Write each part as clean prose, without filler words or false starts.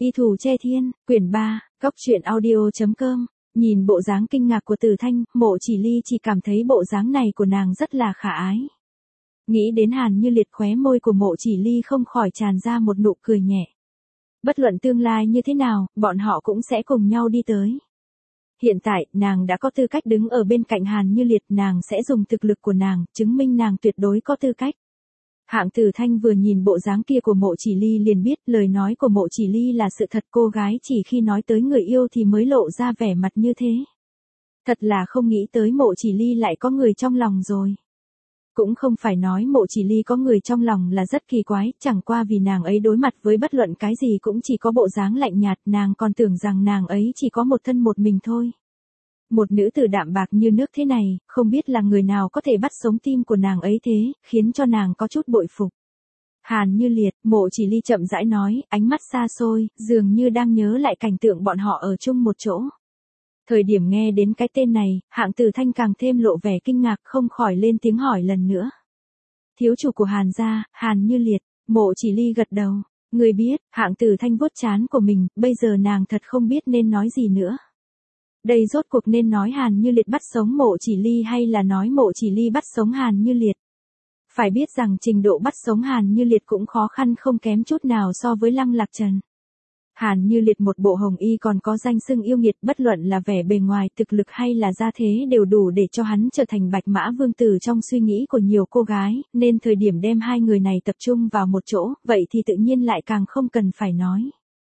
Y Thù Che Thiên, quyển 3, Cốc truyện audio.com. Nhìn bộ dáng kinh ngạc của Từ Thanh, Mộ Chỉ Ly chỉ cảm thấy bộ dáng này của nàng rất là khả ái. Nghĩ đến Hàn Như Liệt, khóe môi của Mộ Chỉ Ly không khỏi tràn ra một nụ cười nhẹ. Bất luận tương lai như thế nào, bọn họ cũng sẽ cùng nhau đi tới. Hiện tại, nàng đã có tư cách đứng ở bên cạnh Hàn Như Liệt, nàng sẽ dùng thực lực của nàng, chứng minh nàng tuyệt đối có tư cách. Hạng Từ Thanh vừa nhìn bộ dáng kia của Mộ Chỉ Ly liền biết lời nói của Mộ Chỉ Ly là sự thật, cô gái chỉ khi nói tới người yêu thì mới lộ ra vẻ mặt như thế. Thật là không nghĩ tới Mộ Chỉ Ly lại có người trong lòng rồi. Cũng không phải nói Mộ Chỉ Ly có người trong lòng là rất kỳ quái, chẳng qua vì nàng ấy đối mặt với bất luận cái gì cũng chỉ có bộ dáng lạnh nhạt, nàng còn tưởng rằng nàng ấy chỉ có một thân một mình thôi. Một nữ tử đạm bạc như nước thế này, không biết là người nào có thể bắt sống tim của nàng ấy thế, khiến cho nàng có chút bội phục. Hàn Như Liệt, Mộ Chỉ Ly chậm rãi nói, ánh mắt xa xôi, dường như đang nhớ lại cảnh tượng bọn họ ở chung một chỗ. Thời điểm nghe đến cái tên này, Hạng Từ Thanh càng thêm lộ vẻ kinh ngạc, không khỏi lên tiếng hỏi lần nữa. Thiếu chủ của Hàn gia, Hàn Như Liệt. Mộ Chỉ Ly gật đầu. Người biết, Hạng Từ Thanh vuốt trán của mình, bây giờ nàng thật không biết nên nói gì nữa. Đây rốt cuộc nên nói Hàn Như Liệt bắt sống Mộ Chỉ Ly hay là nói Mộ Chỉ Ly bắt sống Hàn Như Liệt? Phải biết rằng trình độ bắt sống Hàn Như Liệt cũng khó khăn không kém chút nào so với Lăng Lạc Trần. Hàn Như Liệt một bộ hồng y còn có danh xưng yêu nghiệt, bất luận là vẻ bề ngoài, thực lực hay là gia thế đều đủ để cho hắn trở thành Bạch Mã Vương tử trong suy nghĩ của nhiều cô gái, nên thời điểm đem hai người này tập trung vào một chỗ, vậy thì tự nhiên lại càng không cần phải nói.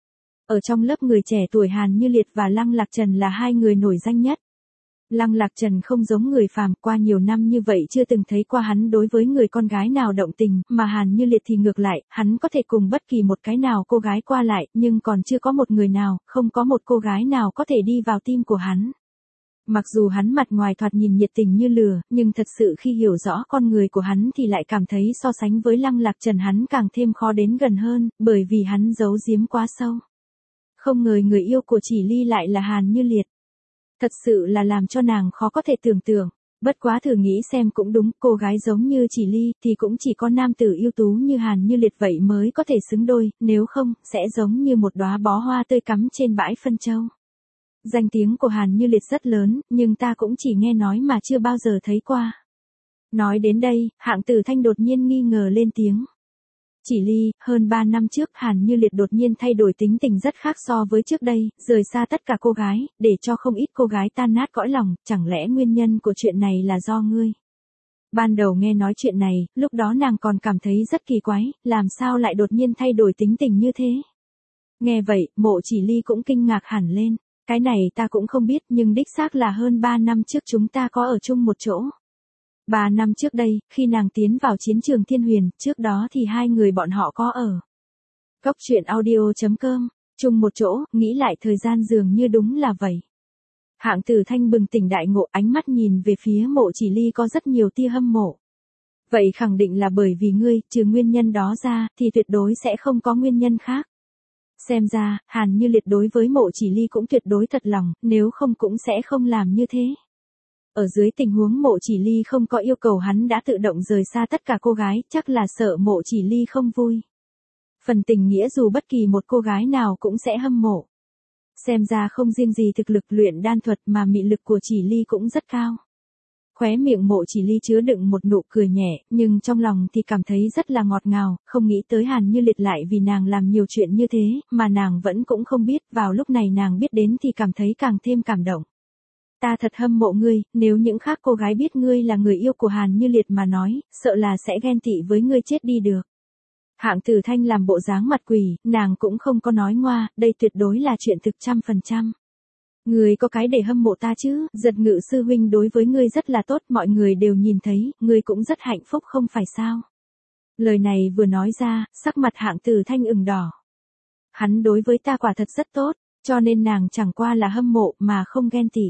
Ở trong lớp người trẻ tuổi, Hàn Như Liệt và Lăng Lạc Trần là hai người nổi danh nhất. Lăng Lạc Trần không giống người phàm, qua nhiều năm như vậy chưa từng thấy qua hắn đối với người con gái nào động tình, mà Hàn Như Liệt thì ngược lại, hắn có thể cùng bất kỳ một cái nào cô gái qua lại, nhưng còn chưa có một người nào, không có một cô gái nào có thể đi vào tim của hắn. Mặc dù hắn mặt ngoài thoạt nhìn nhiệt tình như lửa, nhưng thật sự khi hiểu rõ con người của hắn thì lại cảm thấy so sánh với Lăng Lạc Trần hắn càng thêm khó đến gần hơn, bởi vì hắn giấu giếm quá sâu. Không ngờ người yêu của Chỉ Ly lại là Hàn Như Liệt. Thật sự là làm cho nàng khó có thể tưởng tượng. Bất quá thử nghĩ xem cũng đúng, cô gái giống như Chỉ Ly thì cũng chỉ có nam tử ưu tú như Hàn Như Liệt vậy mới có thể xứng đôi, nếu không, sẽ giống như một đóa bó hoa tươi cắm trên bãi phân châu. Danh tiếng của Hàn Như Liệt rất lớn, nhưng ta cũng chỉ nghe nói mà chưa bao giờ thấy qua. Nói đến đây, Hạng Từ Thanh đột nhiên nghi ngờ lên tiếng. Chỉ Ly, hơn 3 năm trước Hàn Như Liệt đột nhiên thay đổi tính tình rất khác so với trước đây, rời xa tất cả cô gái, để cho không ít cô gái tan nát cõi lòng, chẳng lẽ nguyên nhân của chuyện này là do ngươi? Ban đầu nghe nói chuyện này, lúc đó nàng còn cảm thấy rất kỳ quái, làm sao lại đột nhiên thay đổi tính tình như thế? Nghe vậy, Mộ Chỉ Ly cũng kinh ngạc hẳn lên, cái này ta cũng không biết, nhưng đích xác là hơn 3 năm trước chúng ta có ở chung một chỗ. 3 năm trước đây, khi nàng tiến vào chiến trường Thiên Huyền, trước đó thì hai người bọn họ có ở Cốc truyện audio.com, chung một chỗ, nghĩ lại thời gian dường như đúng là vậy. Hạng Từ Thanh bừng tỉnh đại ngộ, ánh mắt nhìn về phía Mộ Chỉ Ly có rất nhiều tia hâm mộ. Vậy khẳng định là bởi vì ngươi, trừ nguyên nhân đó ra, thì tuyệt đối sẽ không có nguyên nhân khác. Xem ra, Hàn Như Liệt đối với Mộ Chỉ Ly cũng tuyệt đối thật lòng, nếu không cũng sẽ không làm như thế. Ở dưới tình huống Mộ Chỉ Ly không có yêu cầu hắn đã tự động rời xa tất cả cô gái, chắc là sợ Mộ Chỉ Ly không vui. Phần tình nghĩa dù bất kỳ một cô gái nào cũng sẽ hâm mộ. Xem ra không riêng gì thực lực luyện đan thuật mà mị lực của Chỉ Ly cũng rất cao. Khóe miệng Mộ Chỉ Ly chứa đựng một nụ cười nhẹ, nhưng trong lòng thì cảm thấy rất là ngọt ngào, không nghĩ tới Hàn Như Liệt lại vì nàng làm nhiều chuyện như thế, mà nàng vẫn cũng không biết, vào lúc này nàng biết đến thì cảm thấy càng thêm cảm động. Ta thật hâm mộ ngươi, nếu những khác cô gái biết ngươi là người yêu của Hàn Như Liệt mà nói, sợ là sẽ ghen tị với ngươi chết đi được. Hạng Từ Thanh làm bộ dáng mặt quỷ, nàng cũng không có nói ngoa, đây tuyệt đối là chuyện thực 100%. Ngươi có cái để hâm mộ ta chứ, Giật Ngự sư huynh đối với ngươi rất là tốt, mọi người đều nhìn thấy, ngươi cũng rất hạnh phúc không phải sao. Lời này vừa nói ra, sắc mặt Hạng Từ Thanh ửng đỏ. Hắn đối với ta quả thật rất tốt, cho nên nàng chẳng qua là hâm mộ mà không ghen tị.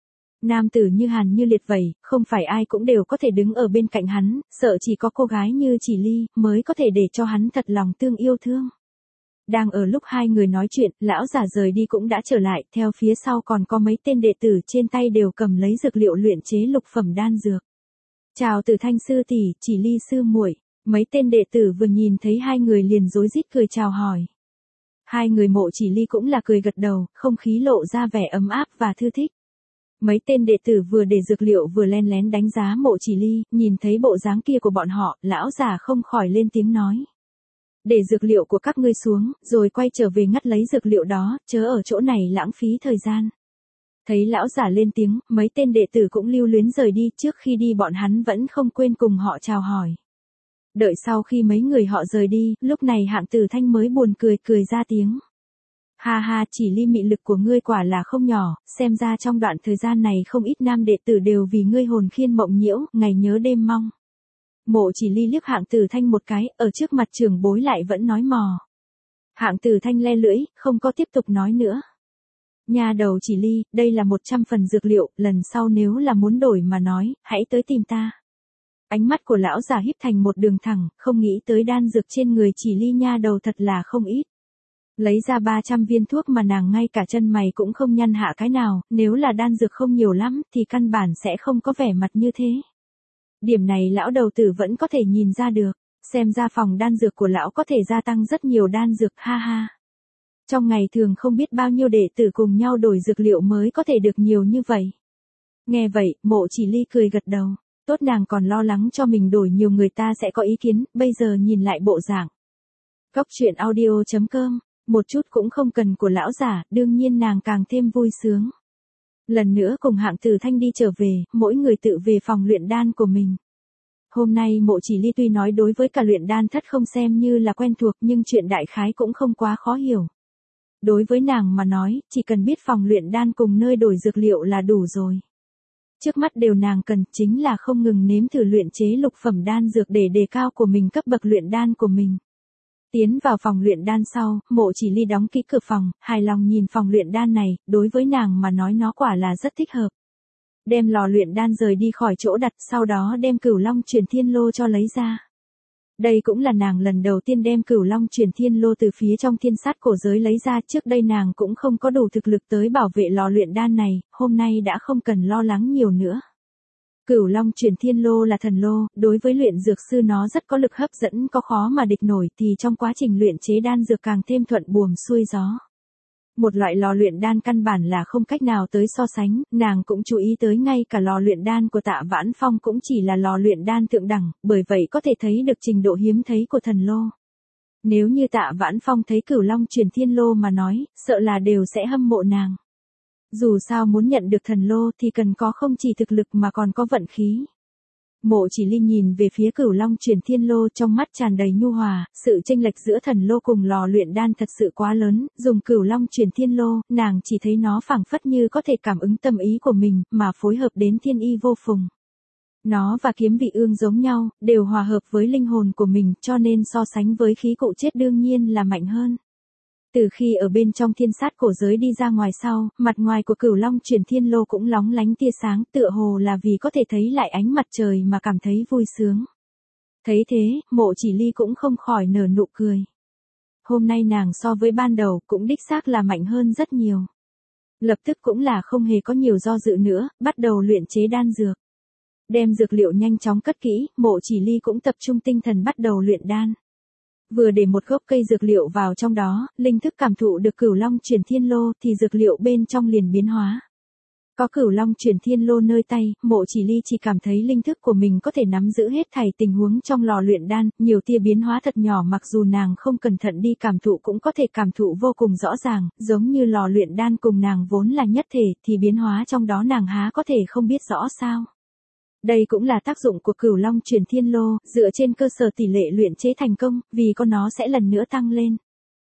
Nam tử như Hàn Như Liệt vậy, không phải ai cũng đều có thể đứng ở bên cạnh hắn, sợ chỉ có cô gái như Chỉ Ly mới có thể để cho hắn thật lòng tương yêu thương. Đang ở lúc hai người nói chuyện, lão giả rời đi cũng đã trở lại, theo phía sau còn có mấy tên đệ tử trên tay đều cầm lấy dược liệu luyện chế lục phẩm đan dược. Chào Từ Thanh sư tỷ, Chỉ Ly sư muội. Mấy tên đệ tử vừa nhìn thấy hai người liền rối rít cười chào hỏi. Hai người Mộ Chỉ Ly cũng là cười gật đầu, không khí lộ ra vẻ ấm áp và thư thích. Mấy tên đệ tử vừa để dược liệu vừa len lén đánh giá Mộ Chỉ Ly, nhìn thấy bộ dáng kia của bọn họ, lão già không khỏi lên tiếng nói. Để dược liệu của các ngươi xuống, rồi quay trở về ngắt lấy dược liệu đó, chớ ở chỗ này lãng phí thời gian. Thấy lão già lên tiếng, mấy tên đệ tử cũng lưu luyến rời đi, trước khi đi bọn hắn vẫn không quên cùng họ chào hỏi. Đợi sau khi mấy người họ rời đi, lúc này Hạng Tử Thanh mới buồn cười cười ra tiếng. Ha ha, Chỉ Ly, mị lực của ngươi quả là không nhỏ, xem ra trong đoạn thời gian này không ít nam đệ tử đều vì ngươi hồn khiên mộng nhiễu, ngày nhớ đêm mong. Mộ Chỉ Ly liếc Hạng Tử Thanh một cái, ở trước mặt trưởng bối lại vẫn nói mò. Hạng Tử Thanh le lưỡi, không có tiếp tục nói nữa. Nhà đầu Chỉ Ly, đây là 100 phần dược liệu, lần sau nếu là muốn đổi mà nói, hãy tới tìm ta. Ánh mắt của lão già híp thành một đường thẳng, không nghĩ tới đan dược trên người Chỉ Ly nha đầu thật là không ít. Lấy ra 300 viên thuốc mà nàng ngay cả chân mày cũng không nhăn hạ cái nào, nếu là đan dược không nhiều lắm thì căn bản sẽ không có vẻ mặt như thế. Điểm này lão đầu tử vẫn có thể nhìn ra được, xem ra phòng đan dược của lão có thể gia tăng rất nhiều đan dược, ha ha. Trong ngày thường không biết bao nhiêu đệ tử cùng nhau đổi dược liệu mới có thể được nhiều như vậy. Nghe vậy, Mộ Chỉ Ly cười gật đầu, tốt, nàng còn lo lắng cho mình đổi nhiều người ta sẽ có ý kiến, bây giờ nhìn lại bộ dạng. Goctruyện.audio.com, một chút cũng không cần của lão giả, đương nhiên nàng càng thêm vui sướng. Lần nữa cùng Hạng Tử Thanh đi trở về, mỗi người tự về phòng luyện đan của mình. Hôm nay Mộ Chỉ Ly tuy nói đối với cả luyện đan thất không xem như là quen thuộc nhưng chuyện đại khái cũng không quá khó hiểu. Đối với nàng mà nói, chỉ cần biết phòng luyện đan cùng nơi đổi dược liệu là đủ rồi. Trước mắt điều nàng cần chính là không ngừng nếm thử luyện chế lục phẩm đan dược để đề cao của mình cấp bậc luyện đan của mình. Tiến vào phòng luyện đan sau, Mộ Chỉ Ly đóng kỹ cửa phòng, hài lòng nhìn phòng luyện đan này, đối với nàng mà nói nó quả là rất thích hợp. Đem lò luyện đan rời đi khỏi chỗ đặt, sau đó đem Cửu Long Truyền Thiên Lô cho lấy ra. Đây cũng là nàng lần đầu tiên đem Cửu Long Truyền Thiên Lô từ phía trong thiên sát cổ giới lấy ra, trước đây nàng cũng không có đủ thực lực tới bảo vệ lò luyện đan này, hôm nay đã không cần lo lắng nhiều nữa. Cửu Long Truyền Thiên Lô là thần lô, đối với luyện dược sư nó rất có lực hấp dẫn, có khó mà địch nổi, thì trong quá trình luyện chế đan dược càng thêm thuận buồm xuôi gió. Một loại lò luyện đan căn bản là không cách nào tới so sánh, nàng cũng chú ý tới ngay cả lò luyện đan của Tạ Vãn Phong cũng chỉ là lò luyện đan thượng đẳng, bởi vậy có thể thấy được trình độ hiếm thấy của thần lô. Nếu như Tạ Vãn Phong thấy Cửu Long Truyền Thiên Lô mà nói, sợ là đều sẽ hâm mộ nàng. Dù sao muốn nhận được thần lô thì cần có không chỉ thực lực mà còn có vận khí. Mộ Chỉ Ly nhìn về phía Cửu Long Truyền Thiên Lô, trong mắt tràn đầy nhu hòa, sự chênh lệch giữa thần lô cùng lò luyện đan thật sự quá lớn, dùng Cửu Long Truyền Thiên Lô, nàng chỉ thấy nó phảng phất như có thể cảm ứng tâm ý của mình, mà phối hợp đến thiên y vô phùng. Nó và kiếm vị ương giống nhau, đều hòa hợp với linh hồn của mình, cho nên so sánh với khí cụ chết đương nhiên là mạnh hơn. Từ khi ở bên trong thiên sát cổ giới đi ra ngoài sau, mặt ngoài của Cửu Long Truyền Thiên Lô cũng lóng lánh tia sáng, tựa hồ là vì có thể thấy lại ánh mặt trời mà cảm thấy vui sướng. Thấy thế, Mộ Chỉ Ly cũng không khỏi nở nụ cười. Hôm nay nàng so với ban đầu cũng đích xác là mạnh hơn rất nhiều. Lập tức cũng là không hề có nhiều do dự nữa, bắt đầu luyện chế đan dược. Đem dược liệu nhanh chóng cất kỹ, Mộ Chỉ Ly cũng tập trung tinh thần bắt đầu luyện đan. Vừa để một gốc cây dược liệu vào trong đó, linh thức cảm thụ được Cửu Long Truyền Thiên Lô thì dược liệu bên trong liền biến hóa. Có Cửu Long Truyền Thiên Lô nơi tay, Mộ Chỉ Ly chỉ cảm thấy linh thức của mình có thể nắm giữ hết thảy tình huống trong lò luyện đan, nhiều tia biến hóa thật nhỏ mặc dù nàng không cẩn thận đi cảm thụ cũng có thể cảm thụ vô cùng rõ ràng, giống như lò luyện đan cùng nàng vốn là nhất thể thì biến hóa trong đó nàng há có thể không biết rõ sao. Đây cũng là tác dụng của Cửu Long Truyền Thiên Lô, dựa trên cơ sở tỷ lệ luyện chế thành công, vì có nó sẽ lần nữa tăng lên.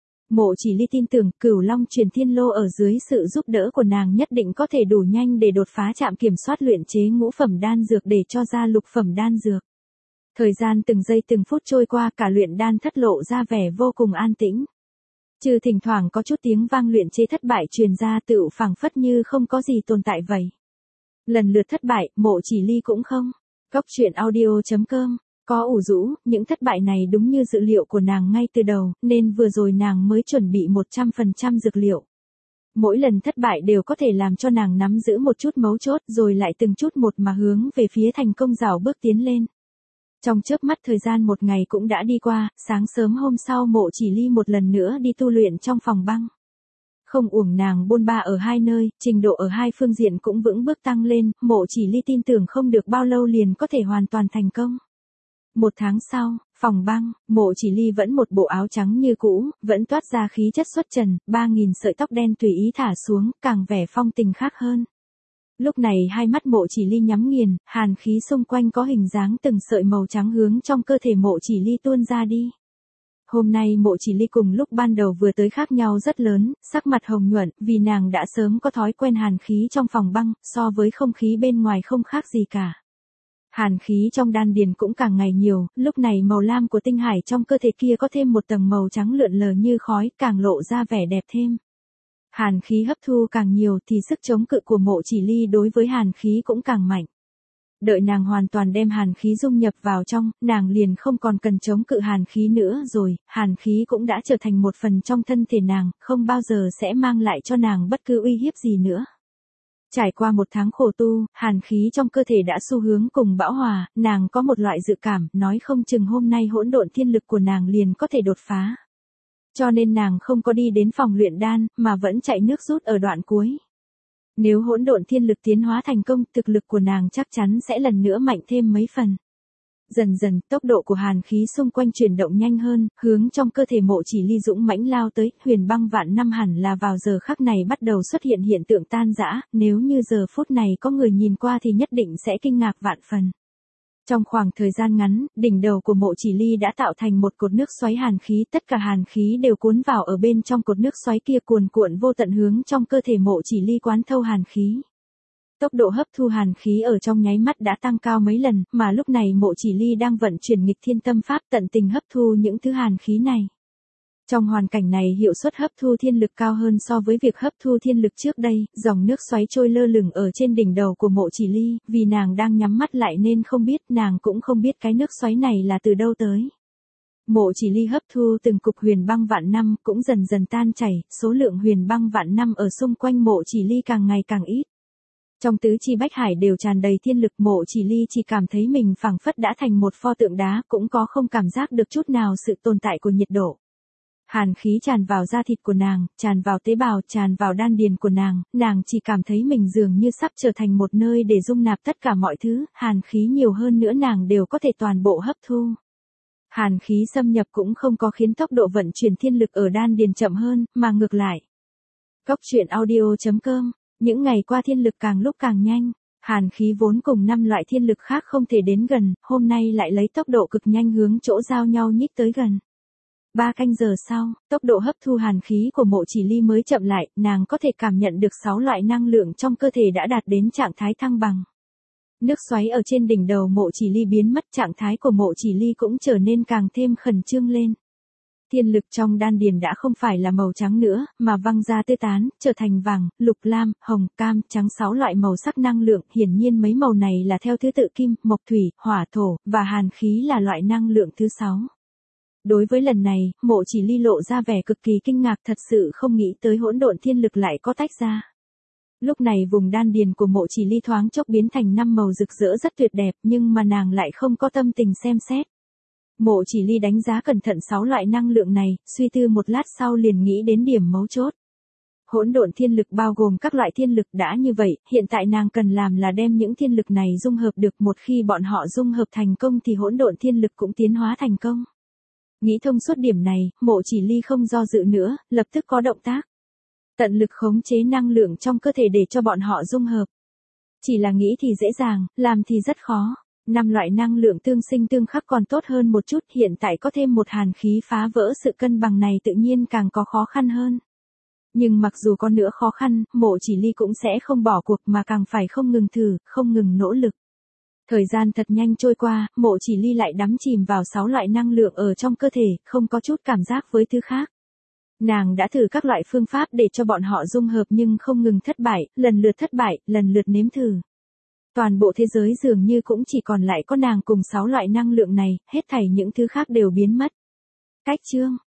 Mộ Chỉ Ly tin tưởng Cửu Long Truyền Thiên Lô ở dưới sự giúp đỡ của nàng nhất định có thể đủ nhanh để đột phá trạm kiểm soát luyện chế ngũ phẩm đan dược để cho ra lục phẩm đan dược. Thời gian từng giây từng phút trôi qua, cả luyện đan thất lộ ra vẻ vô cùng an tĩnh. Trừ thỉnh thoảng có chút tiếng vang luyện chế thất bại truyền ra, tựu phảng phất như không có gì tồn tại vậy. Lần lượt thất bại, Mộ Chỉ Ly cũng không. Goctruyện.audio.com, có ủ rũ, những thất bại này đúng như dự liệu của nàng ngay từ đầu, nên vừa rồi nàng mới chuẩn bị 100% dược liệu. Mỗi lần thất bại đều có thể làm cho nàng nắm giữ một chút mấu chốt rồi lại từng chút một mà hướng về phía thành công rảo bước tiến lên. Trong chớp mắt thời gian một ngày cũng đã đi qua, sáng sớm hôm sau Mộ Chỉ Ly một lần nữa đi tu luyện trong phòng băng. Không uổng nàng bôn ba ở hai nơi, trình độ ở hai phương diện cũng vững bước tăng lên, Mộ Chỉ Ly tin tưởng không được bao lâu liền có thể hoàn toàn thành công. Một tháng sau, phòng băng, Mộ Chỉ Ly vẫn một bộ áo trắng như cũ, vẫn toát ra khí chất xuất trần, 3.000 sợi tóc đen tùy ý thả xuống, càng vẻ phong tình khác hơn. Lúc này hai mắt Mộ Chỉ Ly nhắm nghiền, hàn khí xung quanh có hình dáng từng sợi màu trắng hướng trong cơ thể Mộ Chỉ Ly tuôn ra đi. Hôm nay Mộ Chỉ Ly cùng lúc ban đầu vừa tới khác nhau rất lớn, sắc mặt hồng nhuận, vì nàng đã sớm có thói quen hàn khí trong phòng băng, so với không khí bên ngoài không khác gì cả. Hàn khí trong đan điền cũng càng ngày nhiều, lúc này màu lam của tinh hải trong cơ thể kia có thêm một tầng màu trắng lượn lờ như khói, càng lộ ra vẻ đẹp thêm. Hàn khí hấp thu càng nhiều thì sức chống cự của Mộ Chỉ Ly đối với hàn khí cũng càng mạnh. Đợi nàng hoàn toàn đem hàn khí dung nhập vào trong, nàng liền không còn cần chống cự hàn khí nữa rồi, hàn khí cũng đã trở thành một phần trong thân thể nàng, không bao giờ sẽ mang lại cho nàng bất cứ uy hiếp gì nữa. Trải qua một tháng khổ tu, hàn khí trong cơ thể đã xu hướng cùng bão hòa, nàng có một loại dự cảm, nói không chừng hôm nay hỗn độn thiên lực của nàng liền có thể đột phá. Cho nên nàng không có đi đến phòng luyện đan, mà vẫn chạy nước rút ở đoạn cuối. Nếu hỗn độn thiên lực tiến hóa thành công, thực lực của nàng chắc chắn sẽ lần nữa mạnh thêm mấy phần. Dần dần, tốc độ của hàn khí xung quanh chuyển động nhanh hơn, hướng trong cơ thể Mộ Chỉ Ly dũng mãnh lao tới, huyền băng vạn năm hẳn là vào giờ khắc này bắt đầu xuất hiện hiện tượng tan rã, nếu như giờ phút này có người nhìn qua thì nhất định sẽ kinh ngạc vạn phần. Trong khoảng thời gian ngắn, đỉnh đầu của Mộ Chỉ Ly đã tạo thành một cột nước xoáy hàn khí, tất cả hàn khí đều cuốn vào ở bên trong cột nước xoáy kia cuồn cuộn vô tận hướng trong cơ thể Mộ Chỉ Ly quán thâu hàn khí. Tốc độ hấp thu hàn khí ở trong nháy mắt đã tăng cao mấy lần, mà lúc này Mộ Chỉ Ly đang vận chuyển nghịch thiên tâm pháp tận tình hấp thu những thứ hàn khí này. Trong hoàn cảnh này hiệu suất hấp thu thiên lực cao hơn so với việc hấp thu thiên lực trước đây, dòng nước xoáy trôi lơ lửng ở trên đỉnh đầu của Mộ Chỉ Ly, vì nàng đang nhắm mắt lại nên không biết, nàng cũng không biết cái nước xoáy này là từ đâu tới. Mộ Chỉ Ly hấp thu từng cục huyền băng vạn năm, cũng dần dần tan chảy, số lượng huyền băng vạn năm ở xung quanh Mộ Chỉ Ly càng ngày càng ít. Trong tứ chi bách hải đều tràn đầy thiên lực, Mộ Chỉ Ly chỉ cảm thấy mình phảng phất đã thành một pho tượng đá, cũng có không cảm giác được chút nào sự tồn tại của nhiệt độ. Hàn khí tràn vào da thịt của nàng, tràn vào tế bào, tràn vào đan điền của nàng chỉ cảm thấy mình dường như sắp trở thành một nơi để dung nạp tất cả mọi thứ, hàn khí nhiều hơn nữa nàng đều có thể toàn bộ hấp thu. Hàn khí xâm nhập cũng không có khiến tốc độ vận chuyển thiên lực ở đan điền chậm hơn, mà ngược lại. Cốc truyện audio.com, những ngày qua thiên lực càng lúc càng nhanh, hàn khí vốn cùng 5 loại thiên lực khác không thể đến gần, hôm nay lại lấy tốc độ cực nhanh hướng chỗ giao nhau nhích tới gần. 3 canh giờ sau, tốc độ hấp thu hàn khí của Mộ Chỉ Ly mới chậm lại, nàng có thể cảm nhận được 6 loại năng lượng trong cơ thể đã đạt đến trạng thái thăng bằng. Nước xoáy ở trên đỉnh đầu Mộ Chỉ Ly biến mất, trạng thái của Mộ Chỉ Ly cũng trở nên càng thêm khẩn trương lên. Thiên lực trong đan điền đã không phải là màu trắng nữa, mà văng ra tê tán, trở thành vàng, lục lam, hồng, cam, trắng 6 loại màu sắc năng lượng, hiển nhiên mấy màu này là theo thứ tự kim, mộc thủy, hỏa thổ, và hàn khí là loại năng lượng thứ 6. Đối với lần này, Mộ Chỉ Ly lộ ra vẻ cực kỳ kinh ngạc, thật sự không nghĩ tới hỗn độn thiên lực lại có tách ra. Lúc này vùng đan điền của Mộ Chỉ Ly thoáng chốc biến thành 5 màu rực rỡ rất tuyệt đẹp, nhưng mà nàng lại không có tâm tình xem xét. Mộ Chỉ Ly đánh giá cẩn thận 6 loại năng lượng này, suy tư một lát sau liền nghĩ đến điểm mấu chốt. Hỗn độn thiên lực bao gồm các loại thiên lực, đã như vậy, hiện tại nàng cần làm là đem những thiên lực này dung hợp được, một khi bọn họ dung hợp thành công thì hỗn độn thiên lực cũng tiến hóa thành công. Nghĩ thông suốt điểm này, Mộ Chỉ Ly không do dự nữa, lập tức có động tác. Tận lực khống chế năng lượng trong cơ thể để cho bọn họ dung hợp. Chỉ là nghĩ thì dễ dàng, làm thì rất khó. 5 loại năng lượng tương sinh tương khắc còn tốt hơn một chút, hiện tại có thêm một hàn khí phá vỡ sự cân bằng này tự nhiên càng có khó khăn hơn. Nhưng mặc dù có nữa khó khăn, Mộ Chỉ Ly cũng sẽ không bỏ cuộc mà càng phải không ngừng thử, không ngừng nỗ lực. Thời gian thật nhanh trôi qua, Mộ Chỉ Ly lại đắm chìm vào 6 loại năng lượng ở trong cơ thể, không có chút cảm giác với thứ khác. Nàng đã thử các loại phương pháp để cho bọn họ dung hợp nhưng không ngừng thất bại, lần lượt nếm thử. Toàn bộ thế giới dường như cũng chỉ còn lại có nàng cùng 6 loại năng lượng này, hết thảy những thứ khác đều biến mất. Cách chương